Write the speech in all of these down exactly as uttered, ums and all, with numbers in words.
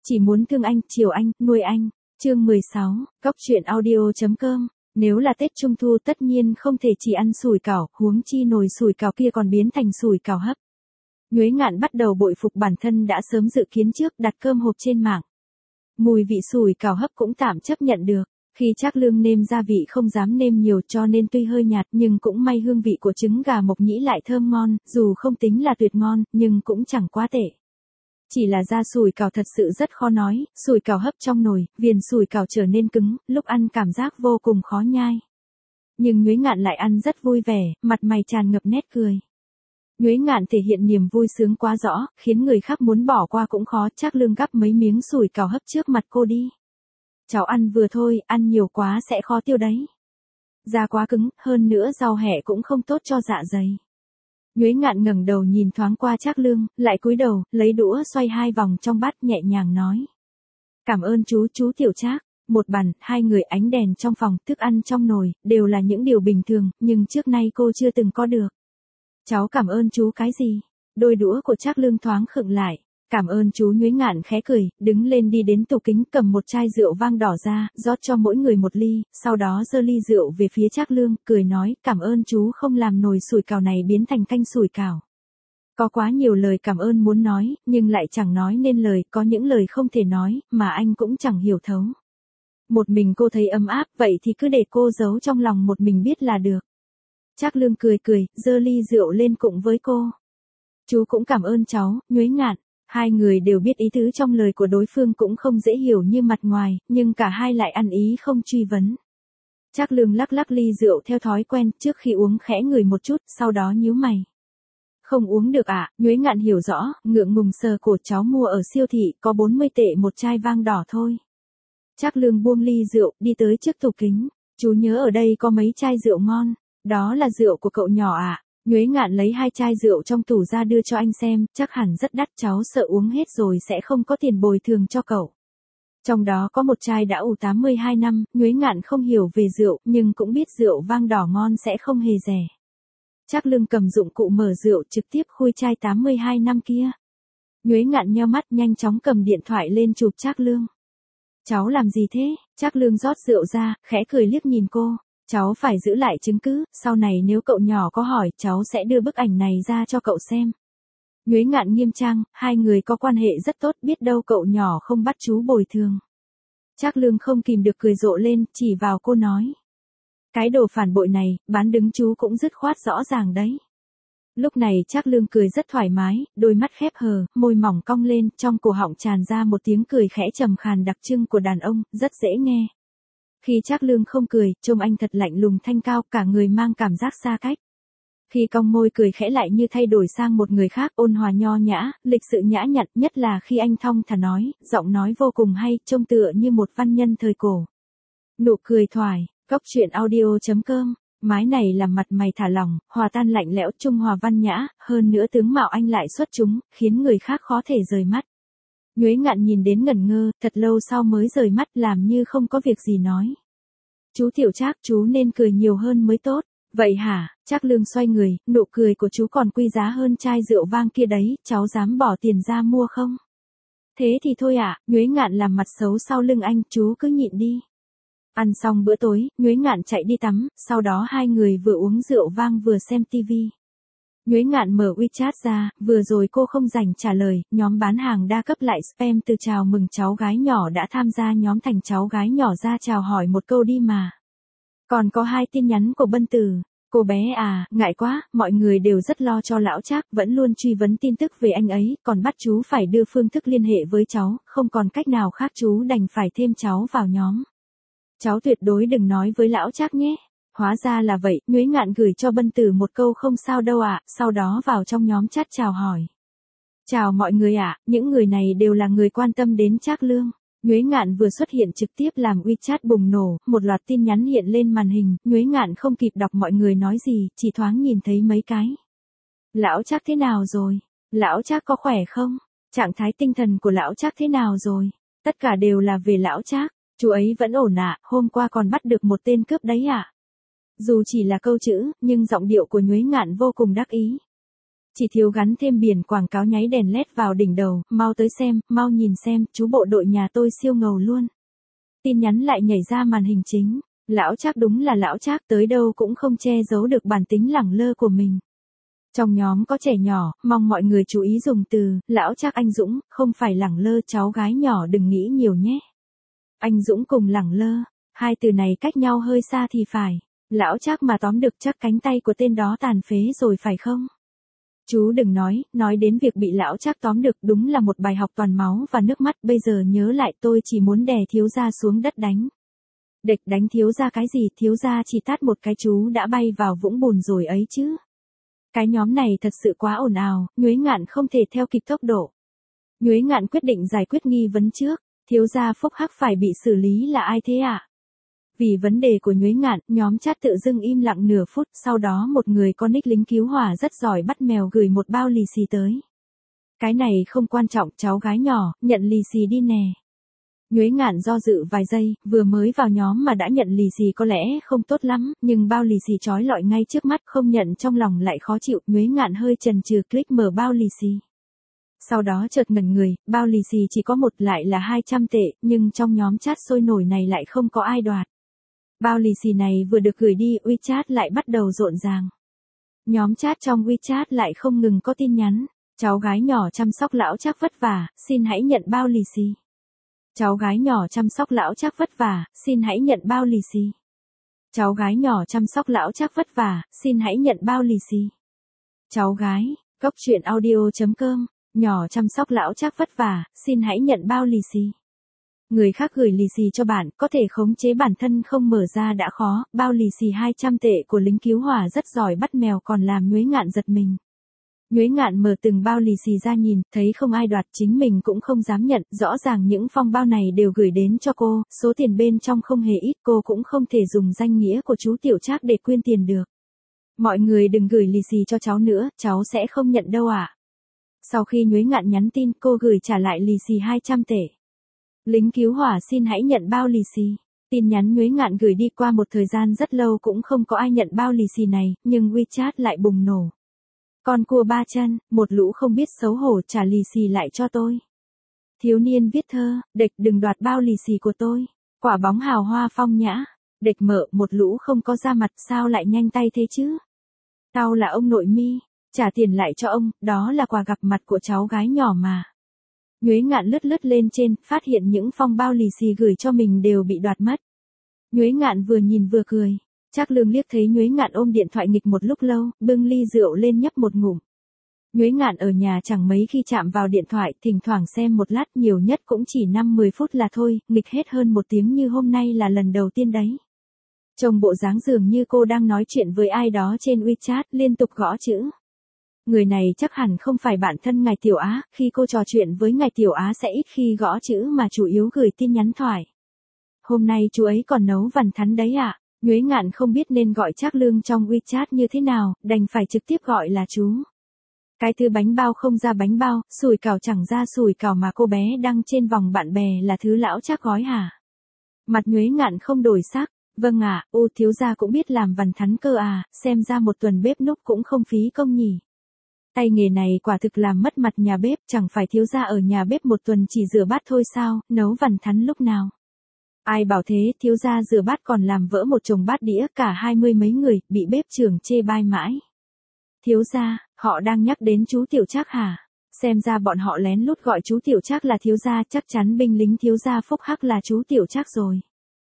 Chỉ muốn thương anh, chiều anh, nuôi anh. Chương mười sáu, Cóc truyện audio.com. Nếu là Tết Trung Thu tất nhiên không thể chỉ ăn sủi cảo, huống chi nồi sủi cảo kia còn biến thành sủi cảo hấp. Nhuế Ngạn bắt đầu bội phục bản thân đã sớm dự kiến trước đặt cơm hộp trên mạng. Mùi vị sủi cảo hấp cũng tạm chấp nhận được. Khi Trác Lương nêm gia vị không dám nêm nhiều cho nên tuy hơi nhạt nhưng cũng may hương vị của trứng gà mộc nhĩ lại thơm ngon, dù không tính là tuyệt ngon, nhưng cũng chẳng quá tệ. Chỉ là da sủi cảo thật sự rất khó nói, sủi cảo hấp trong nồi, viền sủi cảo trở nên cứng, lúc ăn cảm giác vô cùng khó nhai. Nhưng Nhuế Ngạn lại ăn rất vui vẻ, mặt mày tràn ngập nét cười. Nhuế Ngạn thể hiện niềm vui sướng quá rõ, khiến người khác muốn bỏ qua cũng khó. Trác Lương gắp mấy miếng sủi cảo hấp trước mặt cô đi. Cháu ăn vừa thôi, ăn nhiều quá sẽ khó tiêu đấy. Da quá cứng, hơn nữa rau hẹ cũng không tốt cho dạ dày. Nhuế Ngạn ngẩng đầu nhìn thoáng qua Trác Lương, lại cúi đầu, lấy đũa xoay hai vòng trong bát nhẹ nhàng nói. Cảm ơn chú, chú Tiểu Trác. Một bàn, hai người, ánh đèn trong phòng, thức ăn trong nồi, đều là những điều bình thường, nhưng trước nay cô chưa từng có được. Cháu cảm ơn chú cái gì? Đôi đũa của Trác Lương thoáng khựng lại. Cảm ơn chú. Nhuế Ngạn khẽ cười, đứng lên đi đến tủ kính cầm một chai rượu vang đỏ ra, rót cho mỗi người một ly, sau đó giơ ly rượu về phía Trác Lương, cười nói, cảm ơn chú không làm nồi sủi cảo này biến thành canh sủi cảo. Có quá nhiều lời cảm ơn muốn nói, nhưng lại chẳng nói nên lời, có những lời không thể nói, mà anh cũng chẳng hiểu thấu. Một mình cô thấy ấm áp, vậy thì cứ để cô giấu trong lòng một mình biết là được. Trác Lương cười cười, giơ ly rượu lên cùng với cô. Chú cũng cảm ơn cháu, Nhuế Ngạn. Hai người đều biết ý tứ trong lời của đối phương cũng không dễ hiểu như mặt ngoài, nhưng cả hai lại ăn ý không truy vấn. Trác Lương lắc lắc ly rượu theo thói quen, trước khi uống khẽ ngửi một chút, sau đó nhíu mày. Không uống được ạ. À? Nhuế Ngạn hiểu rõ, ngượng ngùng sờ cổ, cháu mua ở siêu thị, có bốn mươi tệ một chai vang đỏ thôi. Trác Lương buông ly rượu, đi tới trước tủ kính. Chú nhớ ở đây có mấy chai rượu ngon. Đó là rượu của cậu nhỏ ạ. À? Nhuế Ngạn lấy hai chai rượu trong tủ ra đưa cho anh xem, chắc hẳn rất đắt, cháu sợ uống hết rồi sẽ không có tiền bồi thường cho cậu. Trong đó có một chai đã ủ tám mươi hai năm, Nhuế Ngạn không hiểu về rượu, nhưng cũng biết rượu vang đỏ ngon sẽ không hề rẻ. Trác Lương cầm dụng cụ mở rượu trực tiếp khui chai tám mươi hai năm kia. Nhuế Ngạn nheo mắt nhanh chóng cầm điện thoại lên chụp Trác Lương. Cháu làm gì thế? Trác Lương rót rượu ra, khẽ cười liếc nhìn cô. Cháu phải giữ lại chứng cứ, sau này nếu cậu nhỏ có hỏi, cháu sẽ đưa bức ảnh này ra cho cậu xem. Nhuế Ngạn nghiêm trang, hai người có quan hệ rất tốt, biết đâu cậu nhỏ không bắt chú bồi thường. Trác Lương không kìm được cười rộ lên, chỉ vào cô nói. Cái đồ phản bội này, bán đứng chú cũng dứt khoát rõ ràng đấy. Lúc này Trác Lương cười rất thoải mái, đôi mắt khép hờ, môi mỏng cong lên, trong cổ họng tràn ra một tiếng cười khẽ trầm khàn đặc trưng của đàn ông, rất dễ nghe. Khi Trác Lương không cười, trông anh thật lạnh lùng thanh cao, cả người mang cảm giác xa cách. Khi cong môi cười khẽ lại như thay đổi sang một người khác, ôn hòa nho nhã, lịch sự nhã nhặn, nhất là khi anh thong thả nói, giọng nói vô cùng hay, trông tựa như một văn nhân thời cổ. Nụ cười thoải, Cóc truyện audio.com, mái này làm mặt mày thả lỏng, hòa tan lạnh lẽo, trung hòa văn nhã, hơn nữa tướng mạo anh lại xuất chúng, khiến người khác khó thể rời mắt. Nhuế Ngạn nhìn đến ngẩn ngơ, thật lâu sau mới rời mắt, làm như không có việc gì nói. Chú Tiểu Trác, chú nên cười nhiều hơn mới tốt. Vậy hả? Trác Lương xoay người, nụ cười của chú còn quý giá hơn chai rượu vang kia đấy, cháu dám bỏ tiền ra mua không? Thế thì thôi ạ. À, Nhuế Ngạn làm mặt xấu sau lưng anh, chú cứ nhịn đi. Ăn xong bữa tối, Nhuế Ngạn chạy đi tắm, sau đó hai người vừa uống rượu vang vừa xem tivi. Nhuế Ngạn mở WeChat ra, vừa rồi cô không rảnh trả lời, nhóm bán hàng đa cấp lại spam từ chào mừng cháu gái nhỏ đã tham gia nhóm thành cháu gái nhỏ ra chào hỏi một câu đi mà. Còn có hai tin nhắn của Bân Tử. Cô bé à, ngại quá, mọi người đều rất lo cho lão Trác, vẫn luôn truy vấn tin tức về anh ấy, còn bắt chú phải đưa phương thức liên hệ với cháu, không còn cách nào khác chú đành phải thêm cháu vào nhóm. Cháu tuyệt đối đừng nói với lão Trác nhé. Hóa ra là vậy, Nhuế Ngạn gửi cho Bân Tử một câu không sao đâu ạ, à, sau đó vào trong nhóm chat chào hỏi. Chào mọi người ạ, à, những người này đều là người quan tâm đến Trác Lương. Nhuế Ngạn vừa xuất hiện trực tiếp làm WeChat bùng nổ, một loạt tin nhắn hiện lên màn hình, Nhuế Ngạn không kịp đọc mọi người nói gì, chỉ thoáng nhìn thấy mấy cái. Lão Trác thế nào rồi? Lão Trác có khỏe không? Trạng thái tinh thần của lão Trác thế nào rồi? Tất cả đều là về lão Trác, chú ấy vẫn ổn ạ, à, hôm qua còn bắt được một tên cướp đấy ạ. À? Dù chỉ là câu chữ, nhưng giọng điệu của Nhuế Ngạn vô cùng đắc ý. Chỉ thiếu gắn thêm biển quảng cáo nháy đèn led vào đỉnh đầu, mau tới xem, mau nhìn xem, chú bộ đội nhà tôi siêu ngầu luôn. Tin nhắn lại nhảy ra màn hình chính. Lão Trác đúng là lão Trác, tới đâu cũng không che giấu được bản tính lẳng lơ của mình. Trong nhóm có trẻ nhỏ, mong mọi người chú ý dùng từ, lão Trác anh Dũng, không phải lẳng lơ, cháu gái nhỏ đừng nghĩ nhiều nhé. Anh Dũng cùng lẳng lơ, hai từ này cách nhau hơi xa thì phải. Lão Trác mà tóm được chắc cánh tay của tên đó tàn phế rồi phải không? Chú đừng nói, nói đến việc bị lão Trác tóm được đúng là một bài học toàn máu và nước mắt, bây giờ nhớ lại tôi chỉ muốn đè thiếu gia xuống đất đánh. Địch đánh thiếu gia cái gì, thiếu gia chỉ tát một cái chú đã bay vào vũng bùn rồi ấy chứ. Cái nhóm này thật sự quá ồn ào, Nhuế Ngạn không thể theo kịp tốc độ. Nhuế Ngạn quyết định giải quyết nghi vấn trước, thiếu gia Phúc Hắc phải bị xử lý là ai thế ạ? À? Vì vấn đề của Nhuế Ngạn, nhóm chat tự dưng im lặng nửa phút, sau đó một người có nick lính cứu hỏa rất giỏi bắt mèo gửi một bao lì xì tới. Cái này không quan trọng, cháu gái nhỏ, nhận lì xì đi nè. Nhuế Ngạn do dự vài giây, vừa mới vào nhóm mà đã nhận lì xì có lẽ không tốt lắm, nhưng bao lì xì trói lọi ngay trước mắt không nhận trong lòng lại khó chịu, Nhuế Ngạn hơi chần chừ click mở bao lì xì. Sau đó chợt ngẩn người, bao lì xì chỉ có một lại là hai trăm tệ, nhưng trong nhóm chat sôi nổi này lại không có ai đoạt. Bao lì xì này vừa được gửi đi, WeChat lại bắt đầu rộn ràng. Nhóm chat trong WeChat lại không ngừng có tin nhắn, cháu gái nhỏ chăm sóc lão Trác vất vả, xin hãy nhận bao lì xì. Cháu gái nhỏ chăm sóc lão Trác vất vả, xin hãy nhận bao lì xì. Cháu gái nhỏ chăm sóc lão Trác vất vả, xin hãy nhận bao lì xì. Cháu gái, Cốc truyện audio chấm com, nhỏ chăm sóc lão Trác vất vả, xin hãy nhận bao lì xì. Người khác gửi lì xì cho bạn, có thể khống chế bản thân không mở ra đã khó, bao lì xì hai trăm tệ của lính cứu hỏa rất giỏi bắt mèo còn làm Nhuế Ngạn giật mình. Nhuế Ngạn mở từng bao lì xì ra nhìn, thấy không ai đoạt, chính mình cũng không dám nhận, rõ ràng những phong bao này đều gửi đến cho cô, số tiền bên trong không hề ít, cô cũng không thể dùng danh nghĩa của chú Tiểu Trác để quyên tiền được. Mọi người đừng gửi lì xì cho cháu nữa, cháu sẽ không nhận đâu ạ. À? Sau khi Nhuế Ngạn nhắn tin, cô gửi trả lại lì xì hai trăm tệ. Lính cứu hỏa xin hãy nhận bao lì xì. Tin nhắn Nhuế Ngạn gửi đi qua một thời gian rất lâu cũng không có ai nhận bao lì xì này, nhưng WeChat lại bùng nổ. Con cua ba chân, một lũ không biết xấu hổ trả lì xì lại cho tôi. Thiếu niên viết thơ, địch đừng đoạt bao lì xì của tôi. Quả bóng hào hoa phong nhã. Địch mợ, một lũ không có da mặt sao lại nhanh tay thế chứ? Tao là ông nội mi, trả tiền lại cho ông, đó là quà gặp mặt của cháu gái nhỏ mà. Nhuế Ngạn lướt lướt lên trên, phát hiện những phong bao lì xì gửi cho mình đều bị đoạt mất. Nhuế Ngạn vừa nhìn vừa cười. Trác Lương liếc thấy Nhuế Ngạn ôm điện thoại nghịch một lúc lâu, bưng ly rượu lên nhấp một ngụm. Nhuế Ngạn ở nhà chẳng mấy khi chạm vào điện thoại, thỉnh thoảng xem một lát, nhiều nhất cũng chỉ năm mười phút là thôi, nghịch hết hơn một tiếng như hôm nay là lần đầu tiên đấy. Trông bộ dáng dường như cô đang nói chuyện với ai đó trên WeChat, liên tục gõ chữ. Người này chắc hẳn không phải bạn thân ngài Tiểu Á, khi cô trò chuyện với ngài Tiểu Á sẽ ít khi gõ chữ mà chủ yếu gửi tin nhắn thoại. Hôm nay chú ấy còn nấu vằn thắn đấy ạ. À? Nhuế Ngạn không biết nên gọi Trác Lương trong WeChat như thế nào, đành phải trực tiếp gọi là chú. Cái thứ bánh bao không ra bánh bao, sủi cảo chẳng ra sủi cảo mà cô bé đăng trên vòng bạn bè là thứ lão Trác gói hả? Mặt Nhuế Ngạn không đổi sắc. Vâng ạ, à, ô thiếu gia cũng biết làm vằn thắn cơ à, xem ra một tuần bếp núc cũng không phí công nhỉ. Tay nghề này quả thực làm mất mặt nhà bếp, chẳng phải thiếu gia ở nhà bếp một tuần chỉ rửa bát thôi sao, nấu vằn thắn lúc nào. Ai bảo thế, thiếu gia rửa bát còn làm vỡ một chồng bát đĩa, cả hai mươi mấy người, bị bếp trưởng chê bai mãi. Thiếu gia, họ đang nhắc đến chú Tiểu Trác hả? Xem ra bọn họ lén lút gọi chú Tiểu Trác là thiếu gia, chắc chắn binh lính thiếu gia Phúc Hắc là chú Tiểu Trác rồi.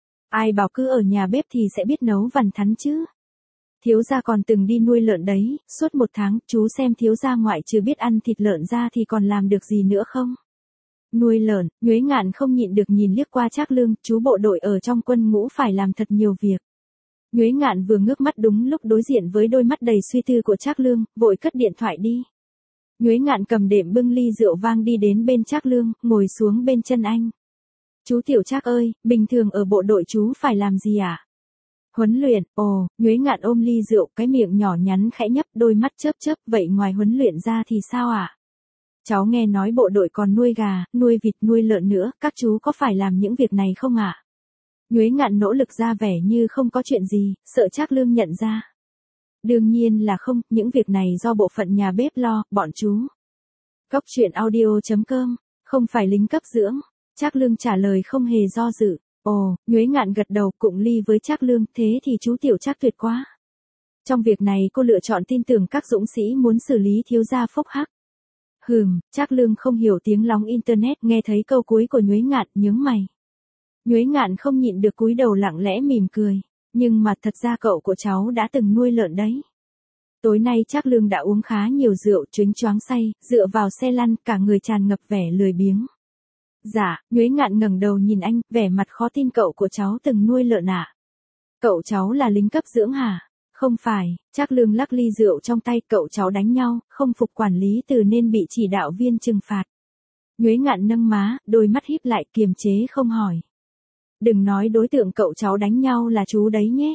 Ai bảo cứ ở nhà bếp thì sẽ biết nấu vằn thắn chứ? Thiếu gia còn từng đi nuôi lợn đấy, suốt một tháng, chú xem thiếu gia ngoại trừ biết ăn thịt lợn ra thì còn làm được gì nữa không? Nuôi lợn, Nhuế Ngạn không nhịn được nhìn liếc qua Trác Lương, chú bộ đội ở trong quân ngũ phải làm thật nhiều việc. Nhuế Ngạn vừa ngước mắt đúng lúc đối diện với đôi mắt đầy suy tư của Trác Lương, vội cất điện thoại đi. Nhuế Ngạn cầm đệm bưng ly rượu vang đi đến bên Trác Lương, ngồi xuống bên chân anh. Chú Tiểu Trác ơi, bình thường ở bộ đội chú phải làm gì ạ? À? Huấn luyện, ồ, Nhuế Ngạn ôm ly rượu, cái miệng nhỏ nhắn khẽ nhấp, đôi mắt chớp chớp, vậy ngoài huấn luyện ra thì sao ạ? À? Cháu nghe nói bộ đội còn nuôi gà, nuôi vịt, nuôi lợn nữa, các chú có phải làm những việc này không ạ? À? Nhuế Ngạn nỗ lực ra vẻ như không có chuyện gì, sợ Trác Lương nhận ra. Đương nhiên là không, những việc này do bộ phận nhà bếp lo, bọn chú. Cóc truyện audio chấm com, không phải lính cấp dưỡng. Trác Lương trả lời không hề do dự. Ồ, Nhuế Ngạn gật đầu, cụng ly với Trác Lương, thế thì chú Tiểu Trác tuyệt quá. Trong việc này cô lựa chọn tin tưởng các dũng sĩ muốn xử lý thiếu gia phúc hắc. Hừm, Trác Lương không hiểu tiếng lóng internet, nghe thấy câu cuối của Nhuế Ngạn, nhướng mày. Nhuế Ngạn không nhịn được cúi đầu lặng lẽ mỉm cười, nhưng mà thật ra cậu của cháu đã từng nuôi lợn đấy. Tối nay Trác Lương đã uống khá nhiều rượu, choáng choáng say, dựa vào xe lăn, cả người tràn ngập vẻ lười biếng. Dạ, Nhuế Ngạn ngẩng đầu nhìn anh, vẻ mặt khó tin, cậu của cháu từng nuôi lợn ạ. À? Cậu cháu là lính cấp dưỡng hả? Không phải, Trác Lương lắc ly rượu trong tay, cậu cháu đánh nhau, không phục quản lý từ nên bị chỉ đạo viên trừng phạt. Nhuế Ngạn nâng má, đôi mắt híp lại, kiềm chế không hỏi. Đừng nói đối tượng cậu cháu đánh nhau là chú đấy nhé.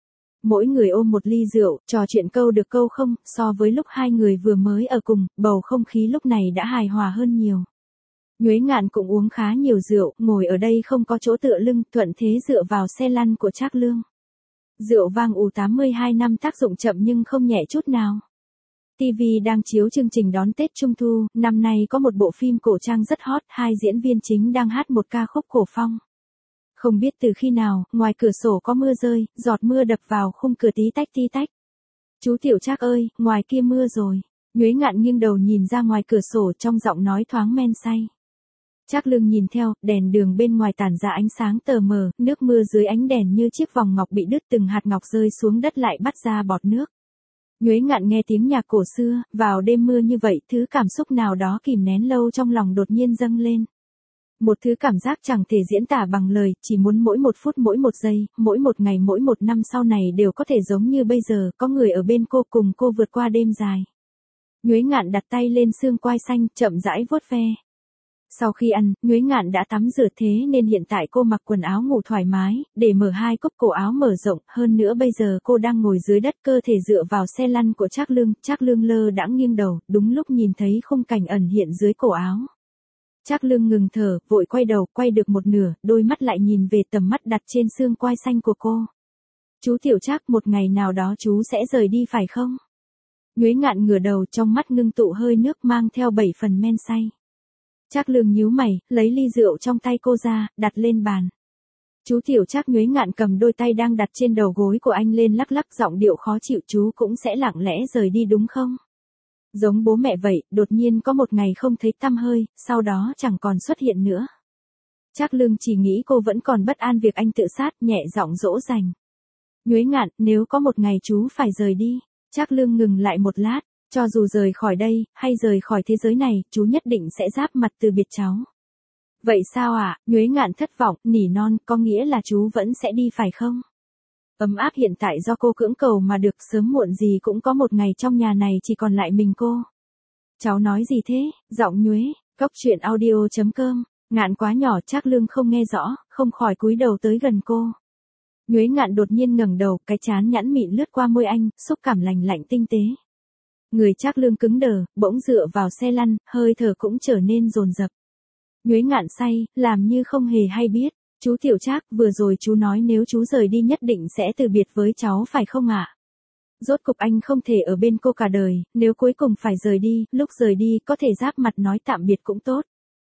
Mỗi người ôm một ly rượu, trò chuyện câu được câu không, so với lúc hai người vừa mới ở cùng, bầu không khí lúc này đã hài hòa hơn nhiều. Nhuế Ngạn cũng uống khá nhiều rượu, ngồi ở đây không có chỗ tựa lưng, thuận thế dựa vào xe lăn của Trác Lương. Rượu vang U tám mươi hai năm tác dụng chậm nhưng không nhẹ chút nào. ti vi đang chiếu chương trình đón Tết Trung Thu, năm nay có một bộ phim cổ trang rất hot, hai diễn viên chính đang hát một ca khúc cổ phong. Không biết từ khi nào, ngoài cửa sổ có mưa rơi, giọt mưa đập vào khung cửa tí tách tí tách. Chú Tiểu Trác ơi, ngoài kia mưa rồi. Nhuế Ngạn nghiêng đầu nhìn ra ngoài cửa sổ, trong giọng nói thoáng men say. Trác Lương nhìn theo, đèn đường bên ngoài tản ra ánh sáng tờ mờ, nước mưa dưới ánh đèn như chiếc vòng ngọc bị đứt, từng hạt ngọc rơi xuống đất lại bắt ra bọt nước. Nhuế Ngạn nghe tiếng nhạc cổ xưa, vào đêm mưa như vậy, thứ cảm xúc nào đó kìm nén lâu trong lòng đột nhiên dâng lên. Một thứ cảm giác chẳng thể diễn tả bằng lời, chỉ muốn mỗi một phút mỗi một giây, mỗi một ngày mỗi một năm sau này đều có thể giống như bây giờ, có người ở bên cô cùng cô vượt qua đêm dài. Nhuế Ngạn đặt tay lên xương quai xanh, chậm rãi vuốt ve. Sau khi ăn, Nhuế Ngạn đã tắm rửa thế nên hiện tại cô mặc quần áo ngủ thoải mái, để mở hai cúc cổ áo mở rộng, hơn nữa bây giờ cô đang ngồi dưới đất, cơ thể dựa vào xe lăn của Trác Lương, Trác Lương lơ đãng nghiêng đầu, đúng lúc nhìn thấy khung cảnh ẩn hiện dưới cổ áo. Trác Lương ngừng thở, vội quay đầu, quay được một nửa, đôi mắt lại nhìn về tầm mắt đặt trên xương quai xanh của cô. Chú Tiểu Trác, một ngày nào đó chú sẽ rời đi phải không? Nhuế Ngạn ngửa đầu, trong mắt ngưng tụ hơi nước mang theo bảy phần men say. Trác Lương nhíu mày, lấy ly rượu trong tay cô ra, đặt lên bàn. Chú Tiểu Trác, Nhuế Ngạn cầm đôi tay đang đặt trên đầu gối của anh lên lắc lắc, giọng điệu khó chịu, chú cũng sẽ lặng lẽ rời đi đúng không? Giống bố mẹ vậy, đột nhiên có một ngày không thấy tăm hơi, sau đó chẳng còn xuất hiện nữa. Trác Lương chỉ nghĩ cô vẫn còn bất an việc anh tự sát, nhẹ giọng dỗ dành. Nhuế Ngạn, nếu có một ngày chú phải rời đi. Trác Lương ngừng lại một lát, cho dù rời khỏi đây, hay rời khỏi thế giới này, chú nhất định sẽ giáp mặt từ biệt cháu. Vậy sao ạ? À? Nhuế Ngạn thất vọng, nỉ non, có nghĩa là chú vẫn sẽ đi phải không? Ấm áp hiện tại do cô cưỡng cầu mà được, sớm muộn gì cũng có một ngày trong nhà này chỉ còn lại mình cô. Cháu nói gì thế? Giọng Nhuế, cóc truyện audio chấm com, Ngạn quá nhỏ, Trác Lương không nghe rõ, không khỏi cúi đầu tới gần cô. Nhuế Ngạn đột nhiên ngẩng đầu, cái trán nhẵn mịn lướt qua môi anh, xúc cảm lành lạnh tinh tế. Người Trác Lương cứng đờ, bỗng dựa vào xe lăn, hơi thở cũng trở nên dồn dập. Nhuế Ngạn say, làm như không hề hay biết. Chú Tiểu Trác, vừa rồi chú nói nếu chú rời đi nhất định sẽ từ biệt với cháu phải không ạ? À? Rốt cục anh không thể ở bên cô cả đời, nếu cuối cùng phải rời đi, lúc rời đi có thể giáp mặt nói tạm biệt cũng tốt.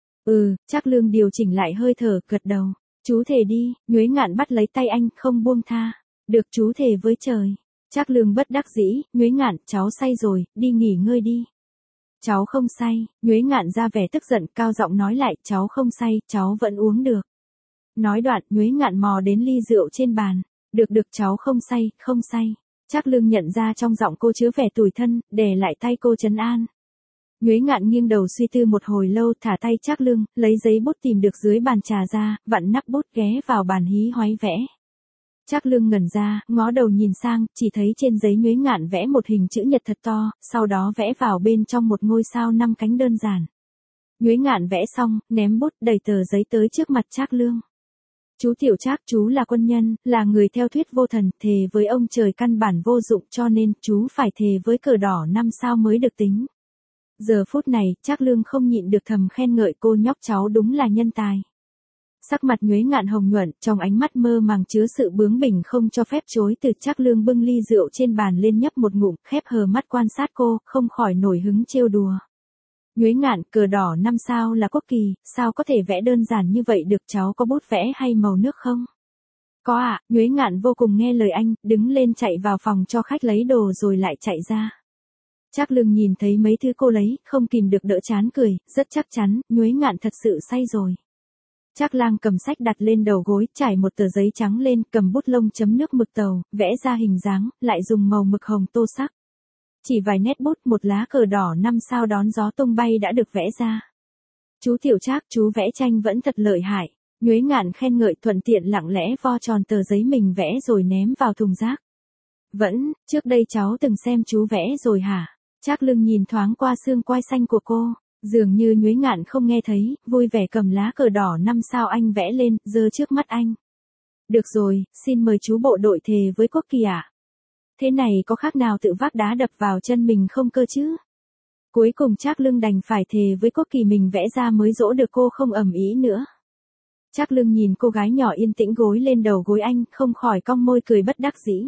Ừ, Trác Lương điều chỉnh lại hơi thở, gật đầu. Chú thề đi. Nhuế Ngạn bắt lấy tay anh, không buông tha. Được, chú thề với trời. Trác Lương bất đắc dĩ, Nhuế Ngạn, cháu say rồi, đi nghỉ ngơi đi. Cháu không say. Nhuế Ngạn ra vẻ tức giận, cao giọng nói lại, cháu không say, cháu vẫn uống được. Nói đoạn, Nhuế Ngạn mò đến ly rượu trên bàn. Được được, cháu không say, không say. Trác Lương nhận ra trong giọng cô chứa vẻ tủi thân, đè lại tay cô trấn an. Nhuế Ngạn nghiêng đầu suy tư một hồi lâu, thả tay Trác Lương, lấy giấy bút tìm được dưới bàn trà ra, vặn nắp bút ghé vào bàn hí hoáy vẽ. Trác Lương ngẩn ra, ngó đầu nhìn sang, chỉ thấy trên giấy Nhuế Ngạn vẽ một hình chữ nhật thật to, sau đó vẽ vào bên trong một ngôi sao năm cánh đơn giản. Nhuế Ngạn vẽ xong, ném bút, đẩy tờ giấy tới trước mặt Trác Lương. Chú Tiểu Trác, chú là quân nhân, là người theo thuyết vô thần, thề với ông trời căn bản vô dụng, cho nên chú phải thề với cờ đỏ năm sao mới được tính. Giờ phút này, Trác Lương không nhịn được thầm khen ngợi cô nhóc cháu đúng là nhân tài. Sắc mặt Nhuế Ngạn hồng nhuận, trong ánh mắt mơ màng chứa sự bướng bỉnh không cho phép chối từ. Trác Lương bưng ly rượu trên bàn lên nhấp một ngụm, khép hờ mắt quan sát cô, không khỏi nổi hứng trêu đùa. Nhuế Ngạn, cờ đỏ năm sao là quốc kỳ, sao có thể vẽ đơn giản như vậy được, cháu có bút vẽ hay màu nước không? Có ạ, à, Nhuế Ngạn vô cùng nghe lời anh, đứng lên chạy vào phòng cho khách lấy đồ rồi lại chạy ra. Trác Lương nhìn thấy mấy thứ cô lấy, không kìm được đỡ chán cười, rất chắc chắn, Nhuế Ngạn thật sự say rồi. Trác Lang cầm sách đặt lên đầu gối, trải một tờ giấy trắng lên, cầm bút lông chấm nước mực tàu, vẽ ra hình dáng, lại dùng màu mực hồng tô sắc. Chỉ vài nét bút, một lá cờ đỏ năm sao đón gió tung bay đã được vẽ ra. Chú Tiểu Trác, chú vẽ tranh vẫn thật lợi hại. Nhuế Ngạn khen ngợi, thuận tiện lặng lẽ vo tròn tờ giấy mình vẽ rồi ném vào thùng rác. Vẫn, trước đây cháu từng xem chú vẽ rồi hả? Trác Lương nhìn thoáng qua xương quai xanh của cô, dường như Nhuế Ngạn không nghe thấy, vui vẻ cầm lá cờ đỏ năm sao anh vẽ lên, giơ trước mắt anh. Được rồi, xin mời chú bộ đội thề với quốc kỳ ạ. Thế này có khác nào tự vác đá đập vào chân mình không cơ chứ? Cuối cùng Trác Lương đành phải thề với quốc kỳ mình vẽ ra mới dỗ được cô không ầm ĩ nữa. Trác Lương nhìn cô gái nhỏ yên tĩnh gối lên đầu gối anh, không khỏi cong môi cười bất đắc dĩ.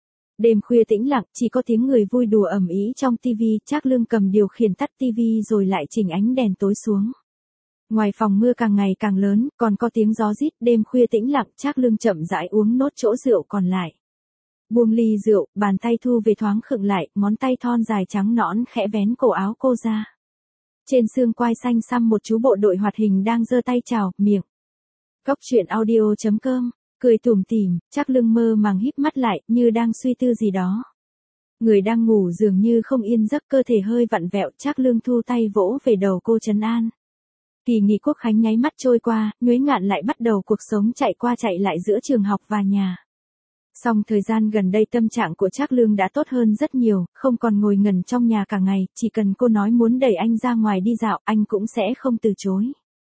Đêm khuya tĩnh lặng, chỉ có tiếng người vui đùa ầm ĩ trong tivi. Trác Lương cầm điều khiển tắt tivi rồi lại chỉnh ánh đèn tối xuống. Ngoài phòng mưa càng ngày càng lớn, còn có tiếng gió rít. Đêm khuya tĩnh lặng, Trác Lương chậm rãi uống nốt chỗ rượu còn lại. Buông ly rượu, bàn tay thu về thoáng khựng lại, ngón tay thon dài trắng nõn khẽ vén cổ áo cô ra. Trên xương quai xanh xăm một chú bộ đội hoạt hình đang giơ tay chào miệng. Cốc truyện audio chấm com, cười tủm tỉm. Trác Lương mơ màng híp mắt lại, như đang suy tư gì đó. Người đang ngủ dường như không yên giấc, cơ thể hơi vặn vẹo. Trác Lương thu tay vỗ về đầu cô trấn an. Kỳ nghỉ quốc khánh nháy mắt trôi qua, Nhuế Ngạn lại bắt đầu cuộc sống chạy qua chạy lại giữa trường học và nhà. Song thời gian gần đây tâm trạng của Trác Lương đã tốt hơn rất nhiều, không còn ngồi ngẩn trong nhà cả ngày, chỉ cần cô nói muốn đẩy anh ra ngoài đi dạo, anh cũng sẽ không từ chối.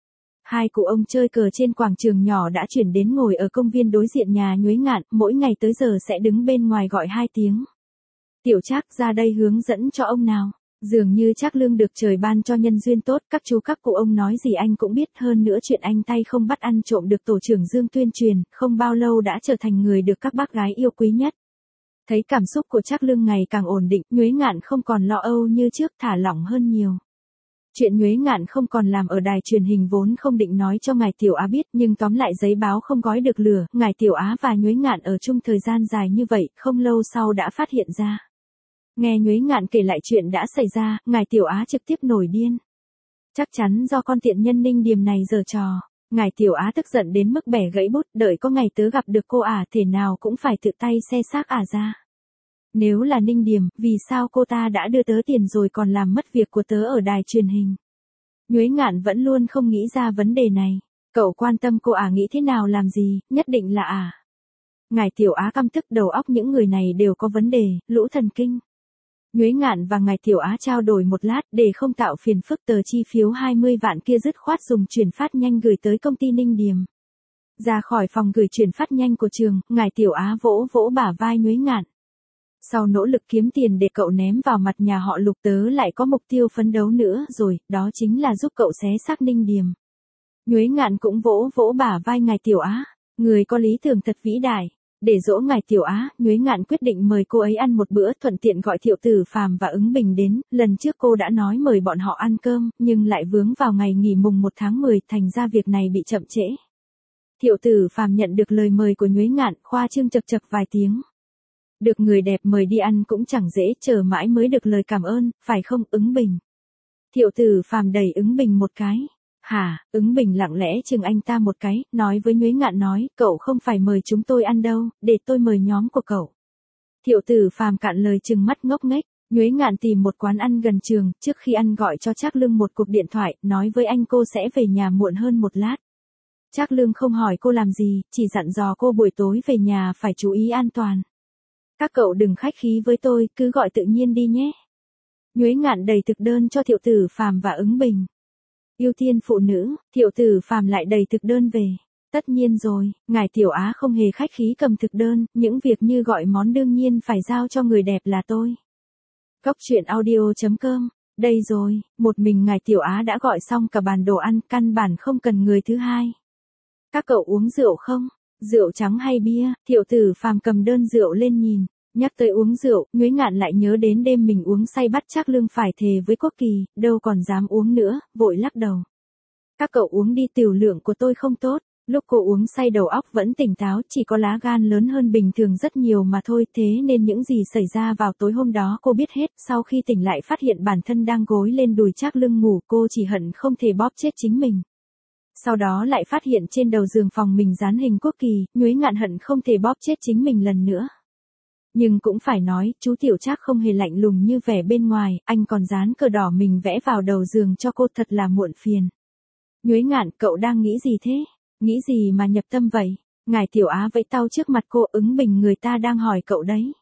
Hai cụ ông chơi cờ trên quảng trường nhỏ đã chuyển đến ngồi ở công viên đối diện nhà Nhuế Ngạn, mỗi ngày tới giờ sẽ đứng bên ngoài gọi hai tiếng. Tiểu Trác, ra đây hướng dẫn cho ông nào. Dường như Trác Lương được trời ban cho nhân duyên tốt, các chú các cụ ông nói gì anh cũng biết, hơn nữa chuyện anh tay không bắt ăn trộm được tổ trưởng Dương tuyên truyền, không bao lâu đã trở thành người được các bác gái yêu quý nhất. Thấy cảm xúc của Trác Lương ngày càng ổn định, Nhuế Ngạn không còn lo âu như trước, thả lỏng hơn nhiều. Chuyện Nhuế Ngạn không còn làm ở đài truyền hình vốn không định nói cho ngài Tiểu Á biết, nhưng tóm lại giấy báo không gói được lửa, ngài Tiểu Á và Nhuế Ngạn ở chung thời gian dài như vậy, không lâu sau đã phát hiện ra. Nghe Nhuế Ngạn kể lại chuyện đã xảy ra, ngài Tiểu Á trực tiếp nổi điên. Chắc chắn do con tiện nhân Ninh Điềm này giở trò. Ngài Tiểu Á tức giận đến mức bẻ gãy bút, đợi có ngày tớ gặp được cô ả thể nào cũng phải tự tay xe xác ả ra. Nếu là Ninh Điềm, vì sao cô ta đã đưa tớ tiền rồi còn làm mất việc của tớ ở đài truyền hình? Nhuế Ngạn vẫn luôn không nghĩ ra vấn đề này. Cậu quan tâm cô ả nghĩ thế nào làm gì, nhất định là ả. Ngài Tiểu Á căm tức, đầu óc những người này đều có vấn đề, lũ thần kinh. Nhuế Ngạn và ngài Tiểu Á trao đổi một lát, để không tạo phiền phức, tờ chi phiếu hai mươi vạn kia dứt khoát dùng chuyển phát nhanh gửi tới công ty Ninh Điềm. Ra khỏi phòng gửi chuyển phát nhanh của trường, ngài Tiểu Á vỗ vỗ bả vai Nhuế Ngạn. Sau nỗ lực kiếm tiền để cậu ném vào mặt nhà họ Lục, tớ lại có mục tiêu phấn đấu nữa rồi, đó chính là giúp cậu xé xác Ninh Điềm. Nhuế Ngạn cũng vỗ vỗ bả vai ngài Tiểu Á, người có lý tưởng thật vĩ đại. Để dỗ ngài Tiểu Á, Nhuế Ngạn quyết định mời cô ấy ăn một bữa, thuận tiện gọi Thiệu Tử Phàm và Ứng Bình đến. Lần trước cô đã nói mời bọn họ ăn cơm, nhưng lại vướng vào ngày nghỉ mùng một tháng mười, thành ra việc này bị chậm trễ. Thiệu Tử Phàm nhận được lời mời của Nhuế Ngạn, khoa trương chập chập vài tiếng. Được người đẹp mời đi ăn cũng chẳng dễ, chờ mãi mới được lời cảm ơn, phải không Ứng Bình? Thiệu Tử Phàm đẩy Ứng Bình một cái. Hả? Ứng Bình lặng lẽ chừng anh ta một cái, nói với Nhuế Ngạn nói, cậu không phải mời chúng tôi ăn đâu, để tôi mời nhóm của cậu. Thiệu Tử Phàm cạn lời chừng mắt ngốc nghếch. Nhuế Ngạn tìm một quán ăn gần trường, trước khi ăn gọi cho Trác Lương một cuộc điện thoại, nói với anh cô sẽ về nhà muộn hơn một lát. Trác Lương không hỏi cô làm gì, chỉ dặn dò cô buổi tối về nhà phải chú ý an toàn. Các cậu đừng khách khí với tôi, cứ gọi tự nhiên đi nhé. Nhuế Ngạn đầy thực đơn cho Thiệu Tử Phàm và Ứng Bình. Ưu tiên phụ nữ, Thiệu Tử Phàm lại đầy thực đơn về. Tất nhiên rồi, ngài Tiểu Á không hề khách khí cầm thực đơn, những việc như gọi món đương nhiên phải giao cho người đẹp là tôi. Cốc truyện audio chấm com, đây rồi, một mình ngài Tiểu Á đã gọi xong cả bàn đồ ăn, căn bản không cần người thứ hai. Các cậu uống rượu không? Rượu trắng hay bia? Thiệu Tử Phàm cầm đơn rượu lên nhìn. Nhắc tới uống rượu, Nhuế Ngạn lại nhớ đến đêm mình uống say bắt Trác Lương phải thề với Quốc Kỳ, đâu còn dám uống nữa, vội lắc đầu. Các cậu uống đi, tiểu lượng của tôi không tốt. Lúc cô uống say đầu óc vẫn tỉnh táo, chỉ có lá gan lớn hơn bình thường rất nhiều mà thôi, thế nên những gì xảy ra vào tối hôm đó cô biết hết. Sau khi tỉnh lại phát hiện bản thân đang gối lên đùi Trác Lương ngủ, cô chỉ hận không thể bóp chết chính mình. Sau đó lại phát hiện trên đầu giường phòng mình dán hình Quốc Kỳ, Nhuế Ngạn hận không thể bóp chết chính mình lần nữa. Nhưng cũng phải nói, chú Tiểu Trác không hề lạnh lùng như vẻ bên ngoài, anh còn dán cờ đỏ mình vẽ vào đầu giường cho cô, thật là muộn phiền. Nhuế Ngạn, cậu đang nghĩ gì thế? Nghĩ gì mà nhập tâm vậy? Ngài Tiểu Á vẫy tao trước mặt cô, Ứng Bình người ta đang hỏi cậu đấy.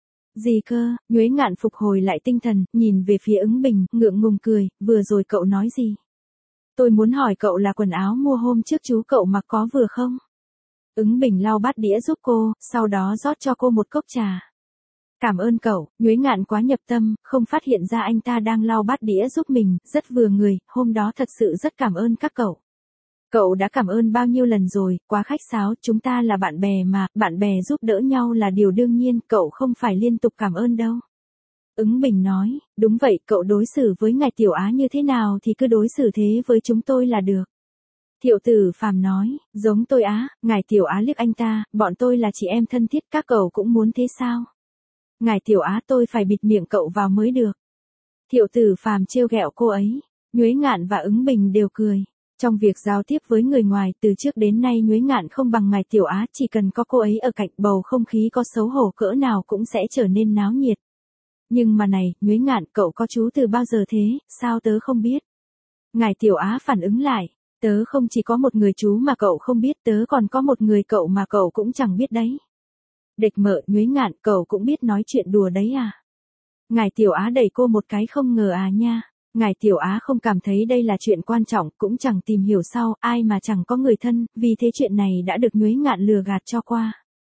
Gì cơ? Nhuế Ngạn phục hồi lại tinh thần, nhìn về phía Ứng Bình, ngượng ngùng cười, vừa rồi cậu nói gì? Tôi muốn hỏi cậu là quần áo mua hôm trước chú cậu mặc có vừa không? Ứng Bình lau bát đĩa giúp cô, sau đó rót cho cô một cốc trà. Cảm ơn cậu. Nhuế Ngạn quá nhập tâm, không phát hiện ra anh ta đang lau bát đĩa giúp mình, rất vừa người, hôm đó thật sự rất cảm ơn các cậu. Cậu đã cảm ơn bao nhiêu lần rồi, quá khách sáo, chúng ta là bạn bè mà, bạn bè giúp đỡ nhau là điều đương nhiên, cậu không phải liên tục cảm ơn đâu. Ứng Bình nói, đúng vậy, cậu đối xử với ngài Tiểu Á như thế nào thì cứ đối xử thế với chúng tôi là được. Thiệu Tử Phàm nói, giống tôi á, ngài Tiểu Á liếc anh ta, bọn tôi là chị em thân thiết, các cậu cũng muốn thế sao? Ngài Tiểu Á, tôi phải bịt miệng cậu vào mới được. Thiệu Tử Phàm trêu ghẹo cô ấy, Nhuế Ngạn và Ứng Bình đều cười. Trong việc giao tiếp với người ngoài, từ trước đến nay Nhuế Ngạn không bằng ngài Tiểu Á, chỉ cần có cô ấy ở cạnh, bầu không khí có xấu hổ cỡ nào cũng sẽ trở nên náo nhiệt. Nhưng mà này, Nhuế Ngạn, cậu có chú từ bao giờ thế, sao tớ không biết? Ngài Tiểu Á phản ứng lại, tớ không chỉ có một người chú mà cậu không biết, tớ còn có một người cậu mà cậu cũng chẳng biết đấy. Địch Mợ, Nhuế Ngạn, cậu cũng biết nói chuyện đùa đấy à? Ngài Tiểu Á đẩy cô một cái, không ngờ à nha. Ngài Tiểu Á không cảm thấy đây là chuyện quan trọng, cũng chẳng tìm hiểu sau, ai mà chẳng có người thân, vì thế chuyện này đã được Nhuế Ngạn lừa gạt cho qua.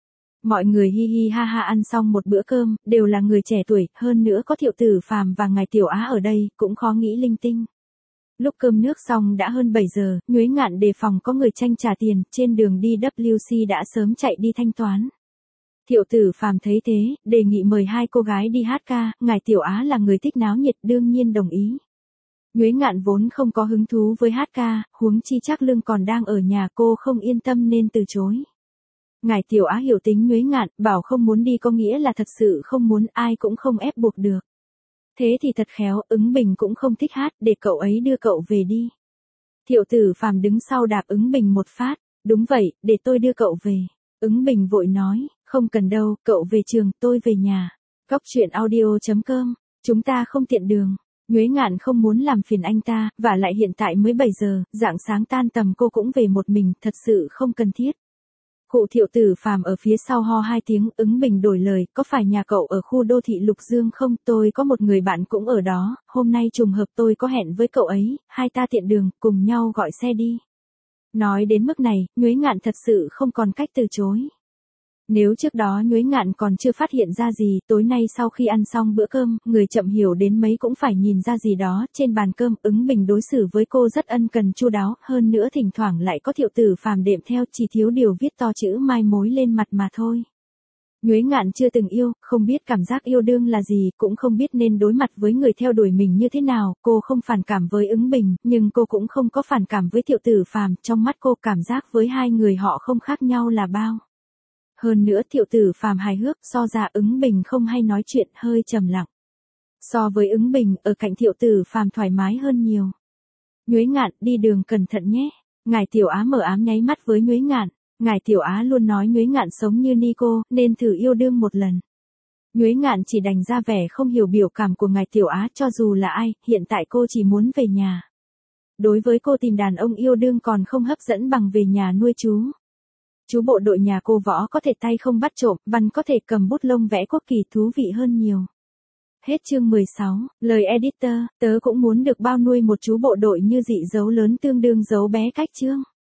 Mọi người hi hi ha ha ăn xong một bữa cơm, đều là người trẻ tuổi, hơn nữa có Thiệu Tử Phàm và ngài Tiểu Á ở đây, cũng khó nghĩ linh tinh. Lúc cơm nước xong đã hơn bảy giờ, Nhuế Ngạn đề phòng có người tranh trả tiền, trên đường đi W C đã sớm chạy đi thanh toán. Thiệu Tử Phàm thấy thế, đề nghị mời hai cô gái đi hát ca, ngài Tiểu Á là người thích náo nhiệt đương nhiên đồng ý. Nhuế Ngạn vốn không có hứng thú với hát ca, huống chi Trác Lương còn đang ở nhà, cô không yên tâm nên từ chối. Ngài Tiểu Á hiểu tính Nhuế Ngạn, bảo không muốn đi có nghĩa là thật sự không muốn, ai cũng không ép buộc được. Thế thì thật khéo, Ứng Bình cũng không thích hát, để cậu ấy đưa cậu về đi. Thiệu Tử Phàm đứng sau đạp Ứng Bình một phát, đúng vậy, để tôi đưa cậu về. Ứng Bình vội nói, không cần đâu, cậu về trường, tôi về nhà. Góc truyện audio chấm com, chúng ta không tiện đường. Nhuế Ngạn không muốn làm phiền anh ta, và lại hiện tại mới bảy giờ, rạng sáng tan tầm cô cũng về một mình, thật sự không cần thiết. Cụ Thiệu Tử Phàm ở phía sau ho hai tiếng, Ứng Bình đổi lời, có phải nhà cậu ở khu đô thị Lục Dương không, tôi có một người bạn cũng ở đó, hôm nay trùng hợp tôi có hẹn với cậu ấy, hai ta tiện đường, cùng nhau gọi xe đi. Nói đến mức này, Nhuế Ngạn thật sự không còn cách từ chối. Nếu trước đó Nhuế Ngạn còn chưa phát hiện ra gì, tối nay sau khi ăn xong bữa cơm, người chậm hiểu đến mấy cũng phải nhìn ra gì đó, trên bàn cơm, Ứng Bình đối xử với cô rất ân cần chu đáo, hơn nữa thỉnh thoảng lại có Thiệu Tử Phàm đệm theo, chỉ thiếu điều viết to chữ mai mối lên mặt mà thôi. Nhuế Ngạn chưa từng yêu, không biết cảm giác yêu đương là gì, cũng không biết nên đối mặt với người theo đuổi mình như thế nào, cô không phản cảm với Ứng Bình, nhưng cô cũng không có phản cảm với Thiệu Tử Phàm, trong mắt cô cảm giác với hai người họ không khác nhau là bao. Hơn nữa Thiệu Tử Phàm hài hước, so ra Ứng Bình không hay nói chuyện, hơi trầm lặng. So với Ứng Bình, ở cạnh Thiệu Tử Phàm thoải mái hơn nhiều. Nhuế Ngạn, đi đường cẩn thận nhé. Ngài Tiểu Á mở ám nháy mắt với Nhuế Ngạn. Ngài Tiểu Á luôn nói Nhuế Ngạn sống như Nico, nên thử yêu đương một lần. Nhuế Ngạn chỉ đành ra vẻ không hiểu biểu cảm của ngài Tiểu Á, cho dù là ai, hiện tại cô chỉ muốn về nhà. Đối với cô tìm đàn ông yêu đương còn không hấp dẫn bằng về nhà nuôi chú. Chú bộ đội nhà cô võ có thể tay không bắt trộm, văn có thể cầm bút lông vẽ quốc kỳ, thú vị hơn nhiều. Hết chương mười sáu, lời editor, tớ cũng muốn được bao nuôi một chú bộ đội như dị dấu lớn tương đương dấu bé cách chương.